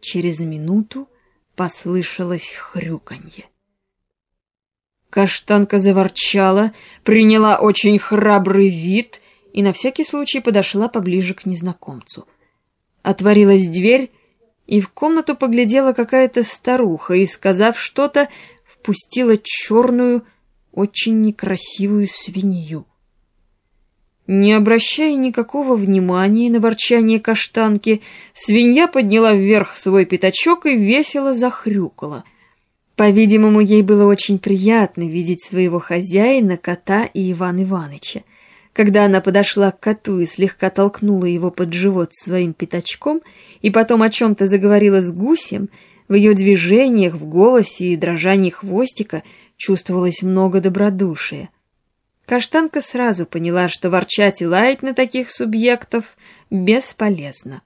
Через минуту послышалось хрюканье. Каштанка заворчала, приняла очень храбрый вид и на всякий случай подошла поближе к незнакомцу. Отворилась дверь, и в комнату поглядела какая-то старуха и, сказав что-то, впустила черную, очень некрасивую свинью. Не обращая никакого внимания на ворчание каштанки, свинья подняла вверх свой пятачок и весело захрюкала. По-видимому, ей было очень приятно видеть своего хозяина, кота и Ивана Иваныча. Когда она подошла к коту и слегка толкнула его под живот своим пятачком, и потом о чем-то заговорила с гусем, в ее движениях, в голосе и дрожании хвостика чувствовалось много добродушия. Каштанка сразу поняла, что ворчать и лаять на таких субъектов бесполезно.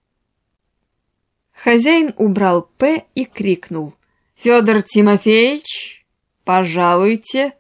Хозяин убрал «п» и крикнул: «Федор Тимофеевич, пожалуйте!»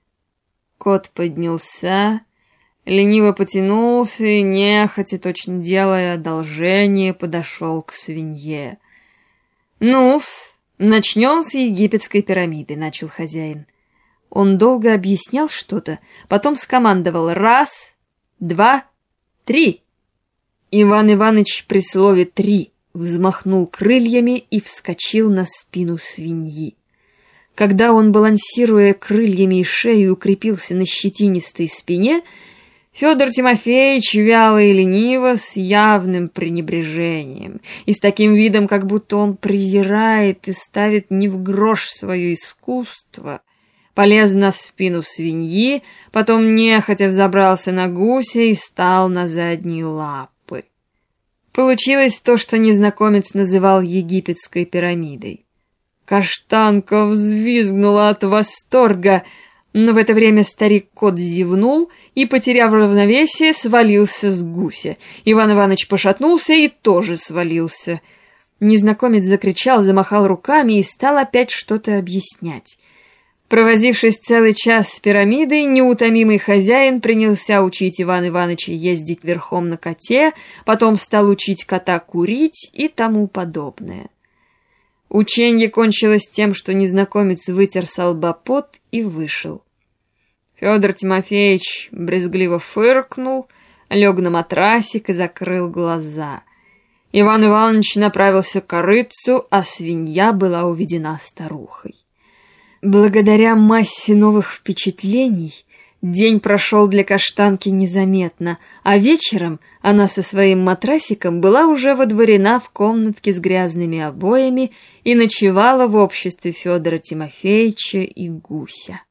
Кот поднялся, лениво потянулся и, нехотя, точно делая одолжение, подошел к свинье. «Ну-с, начнем с египетской пирамиды», — начал хозяин. Он долго объяснял что-то, потом скомандовал: «Раз, два, три!» Иван Иваныч при слове «три» взмахнул крыльями и вскочил на спину свиньи. Когда он, балансируя крыльями и шеей, укрепился на щетинистой спине, Федор Тимофеевич вяло и лениво, с явным пренебрежением и с таким видом, как будто он презирает и ставит не в грош свое искусство, полез на спину свиньи, потом нехотя взобрался на гуся и стал на задние лапы. Получилось то, что незнакомец называл египетской пирамидой. Каштанка взвизгнула от восторга, но в это время старик-кот зевнул и, потеряв равновесие, свалился с гуся. Иван Иваныч пошатнулся и тоже свалился. Незнакомец закричал, замахал руками и стал опять что-то объяснять. Провозившись целый час с пирамидой, неутомимый хозяин принялся учить Ивана Иваныча ездить верхом на коте, потом стал учить кота курить и тому подобное. Ученье кончилось тем, что незнакомец вытер со лба пот и вышел. Федор Тимофеевич брезгливо фыркнул, лег на матрасик и закрыл глаза. Иван Иванович направился к корытцу, а свинья была уведена старухой. Благодаря массе новых впечатлений день прошел для Каштанки незаметно, а вечером она со своим матрасиком была уже водворена в комнатке с грязными обоями и ночевала в обществе Федора Тимофеевича и гуся.